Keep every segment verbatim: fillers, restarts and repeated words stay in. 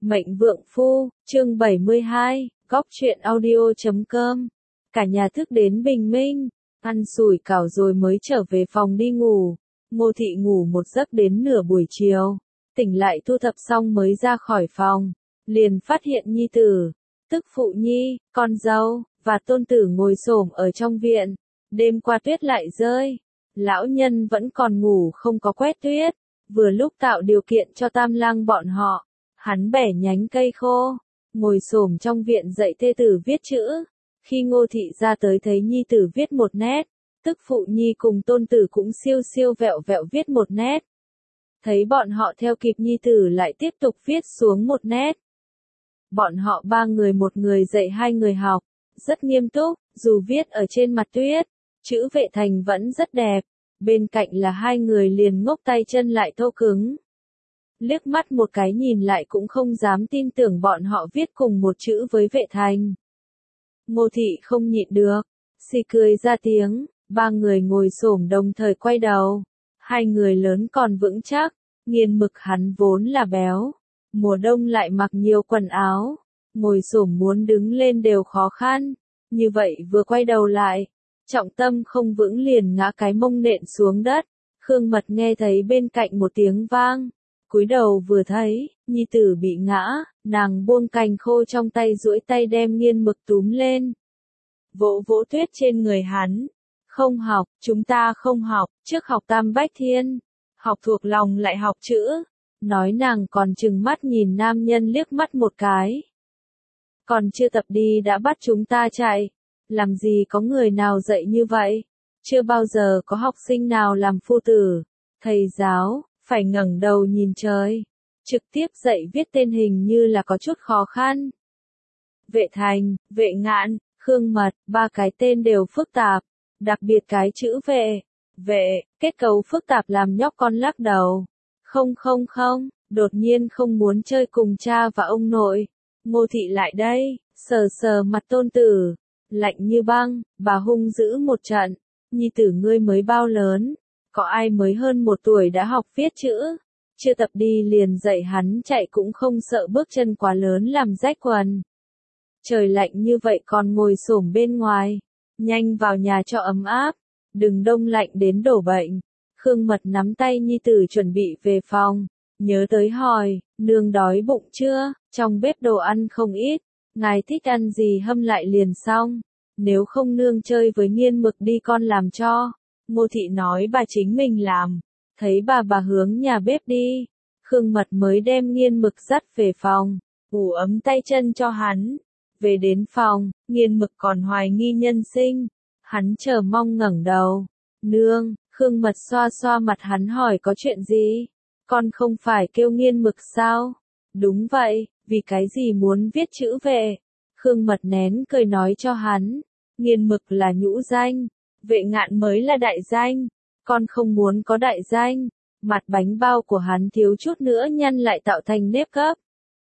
Mệnh Vượng Phu, chương bảy mươi hai, góc truyện audio chấm com. Cả nhà thức đến bình minh, ăn sủi cảo rồi mới trở về phòng đi ngủ. Ngô Thị ngủ một giấc đến nửa buổi chiều, tỉnh lại thu thập xong mới ra khỏi phòng, liền phát hiện nhi tử, tức phụ nhi, con dâu, và tôn tử ngồi xổm ở trong viện. Đêm qua tuyết lại rơi, lão nhân vẫn còn ngủ không có quét tuyết, vừa lúc tạo điều kiện cho Tam Lang bọn họ. Hắn bẻ nhánh cây khô, ngồi xổm trong viện dạy thê tử viết chữ. Khi Ngô Thị ra tới thấy nhi tử viết một nét, tức phụ nhi cùng tôn tử cũng siêu siêu vẹo vẹo viết một nét. Thấy bọn họ theo kịp nhi tử lại tiếp tục viết xuống một nét. Bọn họ ba người một người dạy hai người học, rất nghiêm túc, dù viết ở trên mặt tuyết, chữ Vệ Thành vẫn rất đẹp. Bên cạnh là hai người liền ngốc tay chân lại thô cứng. Liếc mắt một cái nhìn lại cũng không dám tin tưởng bọn họ viết cùng một chữ với Vệ Thành. Ngô Thị không nhịn được, xì cười ra tiếng, ba người ngồi xổm đồng thời quay đầu. Hai người lớn còn vững chắc, Nghiên Mực hắn vốn là béo, mùa đông lại mặc nhiều quần áo, ngồi xổm muốn đứng lên đều khó khăn, như vậy vừa quay đầu lại, trọng tâm không vững liền ngã cái mông nện xuống đất. Khương Mật nghe thấy bên cạnh một tiếng vang, cúi đầu vừa thấy, nhi tử bị ngã, nàng buông cành khô trong tay duỗi tay đem Nghiên Mực túm lên. Vỗ vỗ tuyết trên người hắn. Không học, chúng ta không học, trước học Tam Bách Thiên. Học thuộc lòng lại học chữ. Nói nàng còn trừng mắt nhìn nam nhân liếc mắt một cái. Còn chưa tập đi đã bắt chúng ta chạy. Làm gì có người nào dạy như vậy? Chưa bao giờ có học sinh nào làm phu tử. Thầy giáo, phải ngẩng đầu nhìn trời. Trực tiếp dạy viết tên hình như là có chút khó khăn. Vệ Thành, Vệ Ngạn, Khương Mật, ba cái tên đều phức tạp. Đặc biệt cái chữ vệ, vệ, kết cấu phức tạp làm nhóc con lắc đầu. Không không không, đột nhiên không muốn chơi cùng cha và ông nội. Ngô Thị lại đây, sờ sờ mặt tôn tử, lạnh như băng, bà hung dữ một trận. Nhi tử ngươi mới bao lớn, có ai mới hơn một tuổi đã học viết chữ, chưa tập đi liền dạy hắn chạy cũng không sợ bước chân quá lớn làm rách quần. Trời lạnh như vậy còn ngồi xổm bên ngoài, nhanh vào nhà cho ấm áp, đừng đông lạnh đến đổ bệnh. Khương Mật nắm tay nhi tử chuẩn bị về phòng, nhớ tới hỏi, nương đói bụng chưa, trong bếp đồ ăn không ít, ngài thích ăn gì hâm lại liền xong, nếu không nương chơi với Nghiên Mực đi con làm cho. Ngô Thị nói bà chính mình làm, thấy bà bà hướng nhà bếp đi, Khương Mật mới đem Nghiên Mực dắt về phòng, ủ ấm tay chân cho hắn. Về đến phòng, Nghiên Mực còn hoài nghi nhân sinh, hắn chờ mong ngẩng đầu. Nương, Khương Mật xoa xoa mặt hắn hỏi có chuyện gì? Con không phải kêu Nghiên Mực sao? Đúng vậy, vì cái gì muốn viết chữ vệ? Khương Mật nén cười nói cho hắn, Nghiên Mực là nhũ danh, Vệ Ngạn mới là đại danh, con không muốn có đại danh. Mặt bánh bao của hắn thiếu chút nữa nhăn lại tạo thành nếp gấp.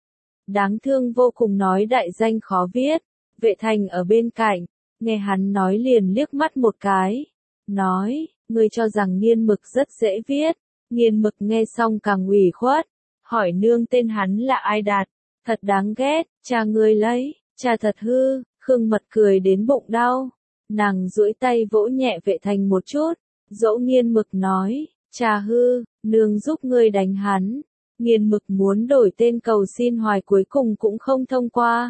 Đáng thương vô cùng nói đại danh khó viết. Vệ Thành ở bên cạnh, nghe hắn nói liền liếc mắt một cái, nói, ngươi cho rằng Nghiên Mực rất dễ viết. Nghiên Mực nghe xong càng ủy khuất, hỏi nương tên hắn là ai đặt, thật đáng ghét, cha ngươi lấy, cha thật hư. Khương Mật cười đến bụng đau, nàng duỗi tay vỗ nhẹ Vệ Thành một chút, dỗ Nghiên Mực nói, cha hư, nương giúp ngươi đánh hắn. Nghiên Mực muốn đổi tên cầu xin hoài cuối cùng cũng không thông qua.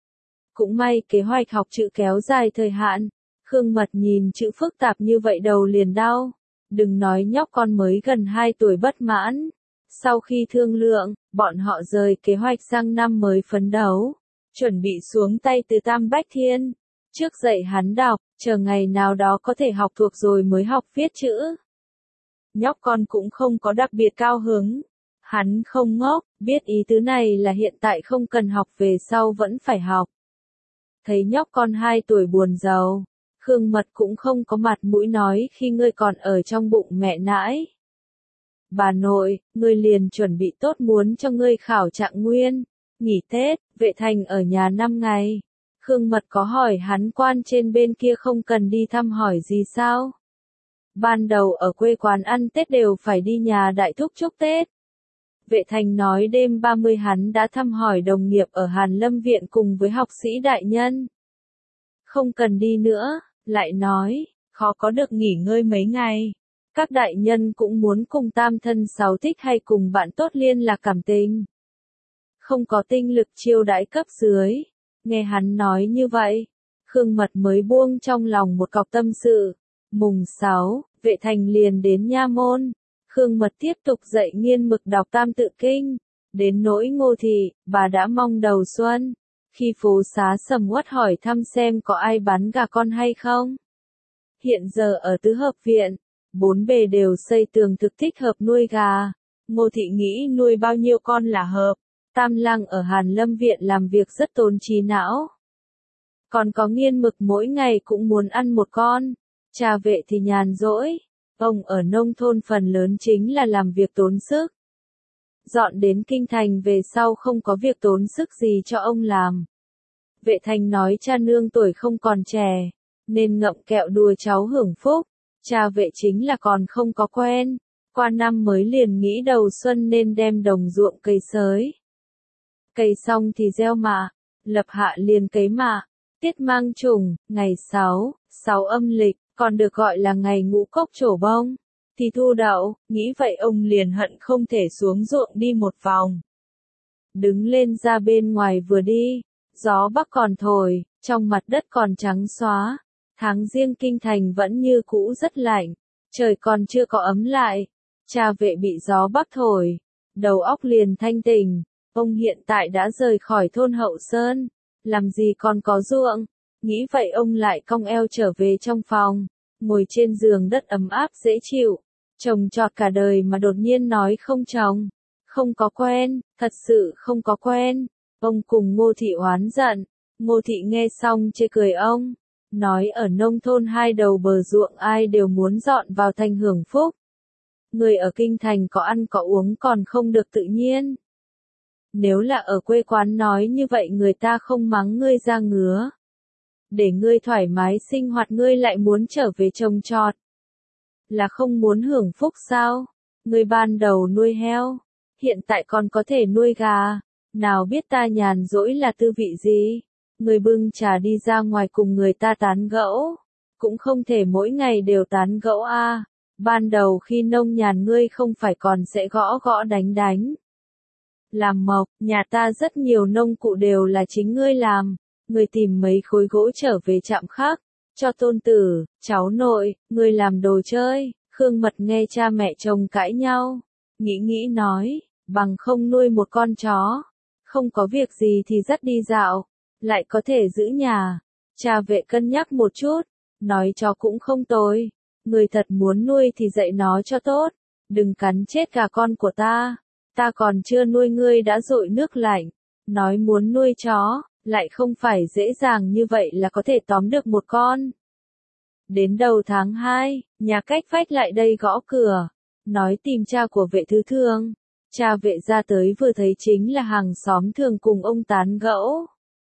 Cũng may kế hoạch học chữ kéo dài thời hạn. Khương Mật nhìn chữ phức tạp như vậy đầu liền đau. Đừng nói nhóc con mới gần hai tuổi bất mãn. Sau khi thương lượng, bọn họ rời kế hoạch sang năm mới phấn đấu. Chuẩn bị xuống tay từ Tam Bách Thiên. Trước dạy hắn đọc, chờ ngày nào đó có thể học thuộc rồi mới học viết chữ. Nhóc con cũng không có đặc biệt cao hứng. Hắn không ngốc, biết ý tứ này là hiện tại không cần học về sau vẫn phải học. Thấy nhóc con hai tuổi buồn rầu, Khương Mật cũng không có mặt mũi nói khi ngươi còn ở trong bụng mẹ nãi. Bà nội, ngươi liền chuẩn bị tốt muốn cho ngươi khảo trạng nguyên, nghỉ Tết, Vệ Thành ở nhà năm ngày. Khương Mật có hỏi hắn quan trên bên kia không cần đi thăm hỏi gì sao? Ban đầu ở quê quán ăn Tết đều phải đi nhà đại thúc chúc Tết. Vệ Thành nói đêm ba mươi hắn đã thăm hỏi đồng nghiệp ở Hàn Lâm Viện cùng với học sĩ đại nhân. Không cần đi nữa, lại nói, khó có được nghỉ ngơi mấy ngày. Các đại nhân cũng muốn cùng tam thân sáu thích hay cùng bạn tốt liên lạc cảm tình. Không có tinh lực chiêu đãi cấp dưới. Nghe hắn nói như vậy, Khương Mật mới buông trong lòng một cọc tâm sự. Mùng sáu, Vệ Thành liền đến nha môn. Khương Mật tiếp tục dạy nghiên mực đọc tam tự kinh. Đến nỗi Ngô Thị, bà đã mong đầu xuân. Khi phố xá sầm uất hỏi thăm xem có ai bán gà con hay không. Hiện giờ ở tứ hợp viện, bốn bề đều xây tường thực thích hợp nuôi gà. Ngô Thị nghĩ nuôi bao nhiêu con là hợp. Tam Lăng ở Hàn Lâm Viện làm việc rất tốn trí não. Còn có nghiên mực mỗi ngày cũng muốn ăn một con. Cha Vệ thì nhàn rỗi. Ông ở nông thôn phần lớn chính là làm việc tốn sức. Dọn đến kinh thành về sau không có việc tốn sức gì cho ông làm. Vệ Thành nói cha nương tuổi không còn trẻ, nên ngậm kẹo đùa cháu hưởng phúc. Cha Vệ chính là còn không có quen. Qua năm mới liền nghĩ đầu xuân nên đem đồng ruộng cày sới. Cày xong thì gieo mạ, lập hạ liền cấy mạ. Tiết mang trùng, ngày sáu, sáu âm lịch, còn được gọi là ngày ngũ cốc trổ bông, thì thu đậu. Nghĩ vậy ông liền hận không thể xuống ruộng đi một vòng. Đứng lên ra bên ngoài vừa đi, gió bắc còn thổi, trong mặt đất còn trắng xóa. Tháng riêng kinh thành vẫn như cũ rất lạnh, trời còn chưa có ấm lại. Cha Vệ bị gió bắc thổi, đầu óc liền thanh tỉnh. Ông hiện tại đã rời khỏi thôn Hậu Sơn, làm gì còn có ruộng. Nghĩ vậy ông lại cong eo trở về trong phòng, ngồi trên giường đất ấm áp dễ chịu. Trồng trọt cả đời mà đột nhiên nói không trồng, không có quen, thật sự không có quen. Ông cùng Ngô Thị oán giận. Ngô Thị nghe xong chê cười ông, nói ở nông thôn hai đầu bờ ruộng ai đều muốn dọn vào thành hưởng phúc. Người ở kinh thành có ăn có uống còn không được tự nhiên. Nếu là ở quê quán nói như vậy người ta không mắng ngươi ra ngứa. Để ngươi thoải mái sinh hoạt ngươi lại muốn trở về trồng trọt. Là không muốn hưởng phúc sao? Ngươi ban đầu nuôi heo, hiện tại còn có thể nuôi gà. Nào biết ta nhàn rỗi là tư vị gì? Ngươi bưng trà đi ra ngoài cùng người ta tán gẫu. Cũng không thể mỗi ngày đều tán gẫu a. À. Ban đầu khi nông nhàn ngươi không phải còn sẽ gõ gõ đánh đánh. Làm mộc, nhà ta rất nhiều nông cụ đều là chính ngươi làm. Ngươi tìm mấy khối gỗ trở về trạm khắc, cho tôn tử, cháu nội, ngươi làm đồ chơi. Khương Mật nghe cha mẹ chồng cãi nhau, nghĩ nghĩ nói, bằng không nuôi một con chó, không có việc gì thì dắt đi dạo, lại có thể giữ nhà. Cha Vệ cân nhắc một chút, nói chó cũng không tồi, ngươi thật muốn nuôi thì dạy nó cho tốt, đừng cắn chết gà con của ta. Ta còn chưa nuôi ngươi đã dội nước lạnh, nói muốn nuôi chó, lại không phải dễ dàng như vậy là có thể tóm được một con. Đến đầu tháng hai, nhà cách vách lại đây gõ cửa, nói tìm cha của Vệ Thứ Thương. Cha Vệ ra tới vừa thấy chính là hàng xóm thường cùng ông tán gẫu.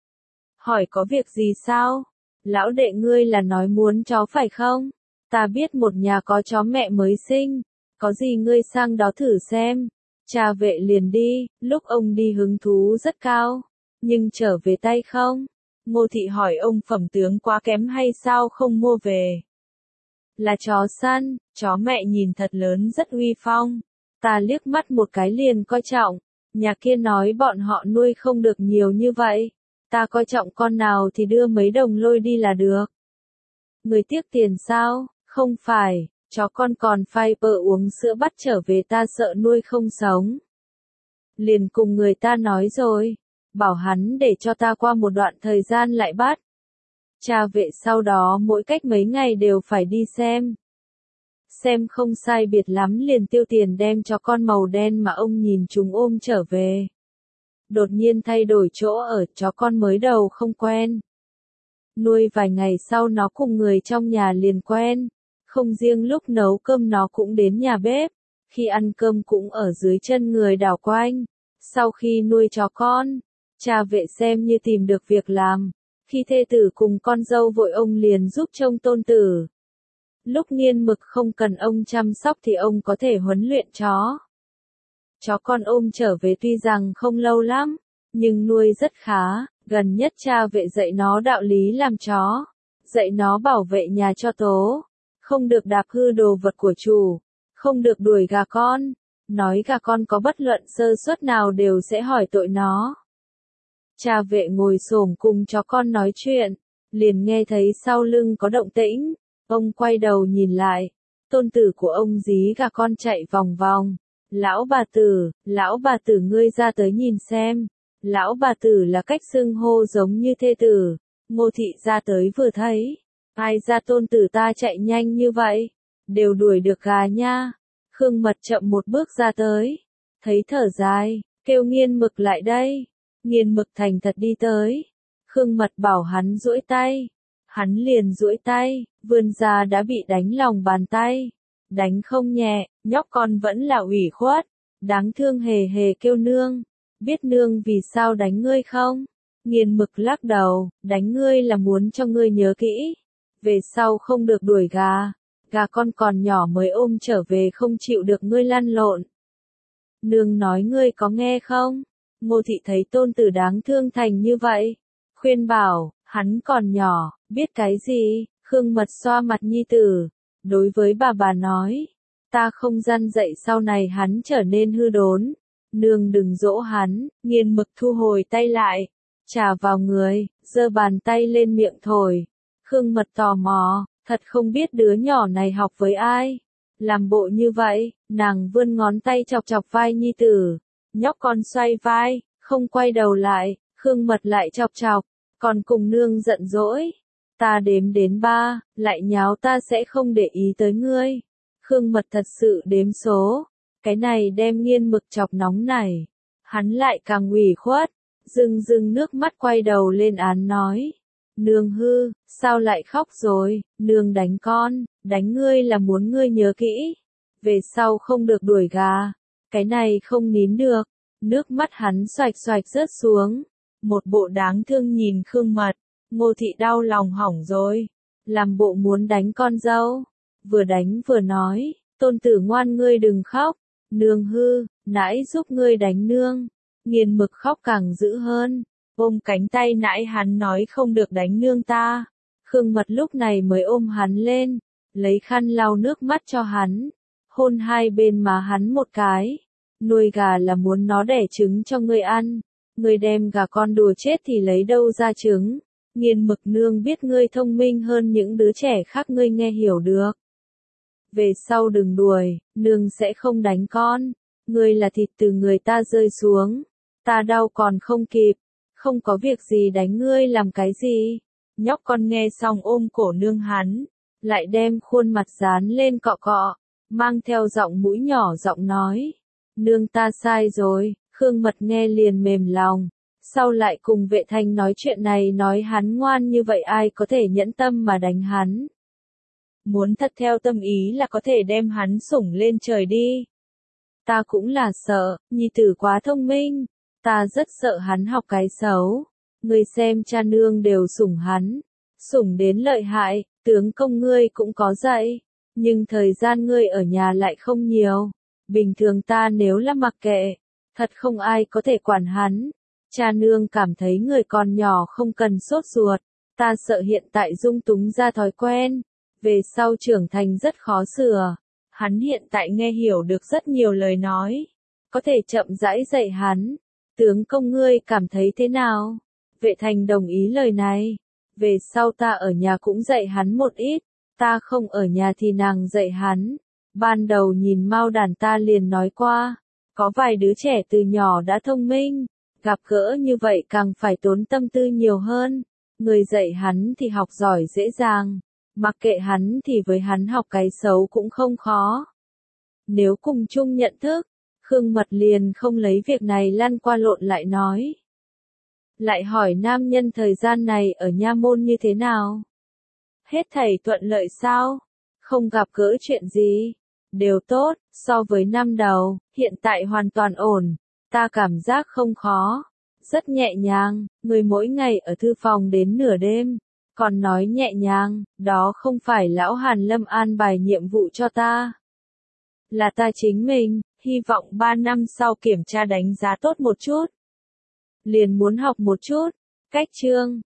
Hỏi có việc gì sao? Lão đệ ngươi là nói muốn chó phải không? Ta biết một nhà có chó mẹ mới sinh, có gì ngươi sang đó thử xem. Cha Vệ liền đi, lúc ông đi hứng thú rất cao, nhưng trở về tay không. Ngô Thị hỏi ông phẩm tướng quá kém hay sao không mua về. Là chó săn, chó mẹ nhìn thật lớn rất uy phong. Ta liếc mắt một cái liền coi trọng, nhà kia nói bọn họ nuôi không được nhiều như vậy. Ta coi trọng con nào thì đưa mấy đồng lôi đi là được. Người tiếc tiền sao? Không phải, chó con còn phải bợ uống sữa bắt trở về ta sợ nuôi không sống. Liền cùng người ta nói rồi, bảo hắn để cho ta qua một đoạn thời gian lại bắt. Cha Vệ sau đó mỗi cách mấy ngày đều phải đi xem. Xem không sai biệt lắm liền tiêu tiền đem cho con màu đen mà ông nhìn chúng ôm trở về. Đột nhiên thay đổi chỗ ở, chó con mới đầu không quen. Nuôi vài ngày sau nó cùng người trong nhà liền quen. Không riêng lúc nấu cơm nó cũng đến nhà bếp. Khi ăn cơm cũng ở dưới chân người đảo quanh. Sau khi nuôi chó con, cha Vệ xem như tìm được việc làm. Khi thê tử cùng con dâu vội ông liền giúp trông tôn tử. Lúc nghiên mực không cần ông chăm sóc thì ông có thể huấn luyện chó. chó con ôm trở về tuy rằng không lâu lắm, nhưng nuôi rất khá, gần nhất cha vệ dạy nó đạo lý làm chó, dạy nó bảo vệ nhà cho tố, không được đạp hư đồ vật của chủ, không được đuổi gà con, nói gà con có bất luận sơ suất nào đều sẽ hỏi tội nó. Cha vệ ngồi xổm cùng chó con nói chuyện, liền nghe thấy sau lưng có động tĩnh, ông quay đầu nhìn lại, tôn tử của ông dí gà con chạy vòng vòng. Lão bà tử, lão bà tử ngươi ra tới nhìn xem. Lão bà tử là cách xưng hô giống như thê tử. Ngô thị ra tới vừa thấy. Ai ra tôn tử ta chạy nhanh như vậy? Đều đuổi được gà nha. Khương Mật chậm một bước ra tới. Thấy thở dài, kêu Nghiên Mực lại đây. Nghiên Mực thành thật đi tới. Khương Mật bảo hắn duỗi tay. Hắn liền duỗi tay, vươn ra đã bị đánh lòng bàn tay. Đánh không nhẹ, nhóc con vẫn là ủy khuất, đáng thương hề hề kêu nương, biết nương vì sao đánh ngươi không? Nghiên Mực lắc đầu, đánh ngươi là muốn cho ngươi nhớ kỹ, về sau không được đuổi gà, gà con còn nhỏ mới ôm trở về không chịu được ngươi lăn lộn. Nương nói ngươi có nghe không? Ngô thị thấy tôn tử đáng thương thành như vậy, khuyên bảo, hắn còn nhỏ, biết cái gì? Khương Mật xoa mặt nhi tử. Đối với bà bà nói, ta không gian dạy sau này hắn trở nên hư đốn, nương đừng dỗ hắn. Nghiên Mực thu hồi tay lại, trà vào người, giơ bàn tay lên miệng thổi. Khương Mật tò mò, thật không biết đứa nhỏ này học với ai, làm bộ như vậy, nàng vươn ngón tay chọc chọc vai nhi tử, nhóc con xoay vai, không quay đầu lại, Khương Mật lại chọc chọc, còn cùng nương giận dỗi. Ta đếm đến ba, lại nháo ta sẽ không để ý tới ngươi. Khương Mật thật sự đếm số. Cái này đem Nghiên Mực chọc nóng này. Hắn lại càng ủy khuất. Rưng rưng nước mắt quay đầu lên án nói. Nương hư, sao lại khóc rồi? Nương đánh con, đánh ngươi là muốn ngươi nhớ kỹ. Về sau không được đuổi gà. Cái này không nín được. Nước mắt hắn xoạch xoạch rớt xuống. Một bộ đáng thương nhìn Khương Mật. Ngô thị đau lòng hỏng rồi, làm bộ muốn đánh con dâu, vừa đánh vừa nói, tôn tử ngoan ngươi đừng khóc, nương hư, nãi giúp ngươi đánh nương. Nghiên Mực khóc càng dữ hơn, ôm cánh tay nãi hắn nói không được đánh nương ta. Khương Mật lúc này mới ôm hắn lên, lấy khăn lau nước mắt cho hắn, hôn hai bên má hắn một cái. Nuôi gà là muốn nó đẻ trứng cho ngươi ăn, ngươi đem gà con đùa chết thì lấy đâu ra trứng. Nghiên Mực nương biết ngươi thông minh hơn những đứa trẻ khác, ngươi nghe hiểu được. Về sau đừng đuổi, nương sẽ không đánh con. Ngươi là thịt từ người ta rơi xuống, ta đau còn không kịp, không có việc gì đánh ngươi làm cái gì. Nhóc con nghe xong ôm cổ nương hắn, lại đem khuôn mặt dán lên cọ cọ, mang theo giọng mũi nhỏ giọng nói. Nương ta sai rồi. Khương Mật nghe liền mềm lòng. Sau lại cùng Vệ Thanh nói chuyện này, nói hắn ngoan như vậy ai có thể nhẫn tâm mà đánh hắn. Muốn thật theo tâm ý là có thể đem hắn sủng lên trời đi. Ta cũng là sợ, nhi tử quá thông minh, ta rất sợ hắn học cái xấu. Ngươi xem cha nương đều sủng hắn, sủng đến lợi hại, tướng công ngươi cũng có dạy, nhưng thời gian ngươi ở nhà lại không nhiều. Bình thường ta nếu là mặc kệ, thật không ai có thể quản hắn. Cha nương cảm thấy người còn nhỏ không cần sốt ruột, ta sợ hiện tại dung túng ra thói quen, về sau trưởng thành rất khó sửa. Hắn hiện tại nghe hiểu được rất nhiều lời nói, có thể chậm rãi dạy hắn. Tướng công ngươi cảm thấy thế nào? Vệ Thành đồng ý lời này. Về sau ta ở nhà cũng dạy hắn một ít, ta không ở nhà thì nàng dạy hắn. Ban đầu nhìn Mao Đàn ta liền nói qua, có vài đứa trẻ từ nhỏ đã thông minh. Gặp gỡ như vậy càng phải tốn tâm tư nhiều hơn. Người dạy hắn thì học giỏi dễ dàng, mặc kệ hắn thì với hắn học cái xấu cũng không khó. Nếu cùng chung nhận thức, Khương Mật liền không lấy việc này lăn qua lộn lại nói. Lại hỏi nam nhân thời gian này ở nha môn như thế nào? Hết thảy thuận lợi sao? Không gặp gỡ chuyện gì? Đều tốt, so với năm đầu, hiện tại hoàn toàn ổn. Ta cảm giác không khó, rất nhẹ nhàng, người mỗi ngày ở thư phòng đến nửa đêm, còn nói nhẹ nhàng, đó không phải lão Hàn Lâm an bài nhiệm vụ cho ta. Là ta chính mình, hy vọng ba năm sau kiểm tra đánh giá tốt một chút. Liền muốn học một chút. Cách chương